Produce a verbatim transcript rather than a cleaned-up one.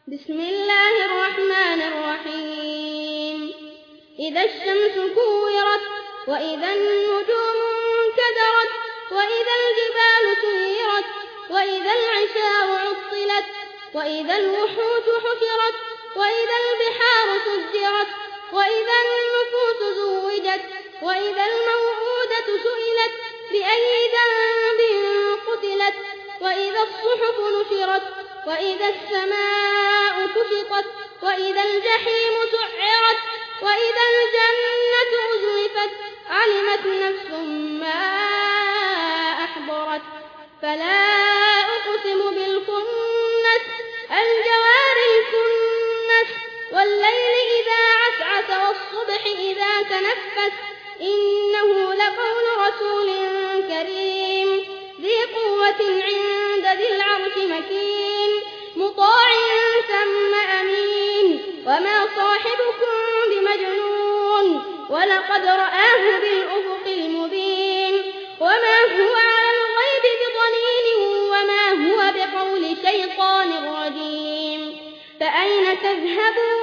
بسم الله الرحمن الرحيم إذا الشمس كورت وإذا النجوم انكدرت وإذا الجبال سيرت وإذا العشار عطلت وإذا الوحوش حشرت وإذا البحار سجرت وإذا النفوس زوجت وإذا الموءودة سئلت بأي ذنب قتلت وإذا الصحف نشرت وإذا السماء كشطت وإذا الجحيم سعرت وإذا الجنة أزلفت علمت نفس ما أحضرت فلا أقسم بالخنس الجوار الكنس والليل إذا عسعس والصبح إذا تنفس إنه لقول رسول كريم ذي قوة عند ذي العرش مكين مطاع ثم أمين وما صاحبكم بمجنون ولقد رآه بالأفق المبين وما هو على الغيب بضنين وما هو بقول شيطان رجيم فأين تذهبون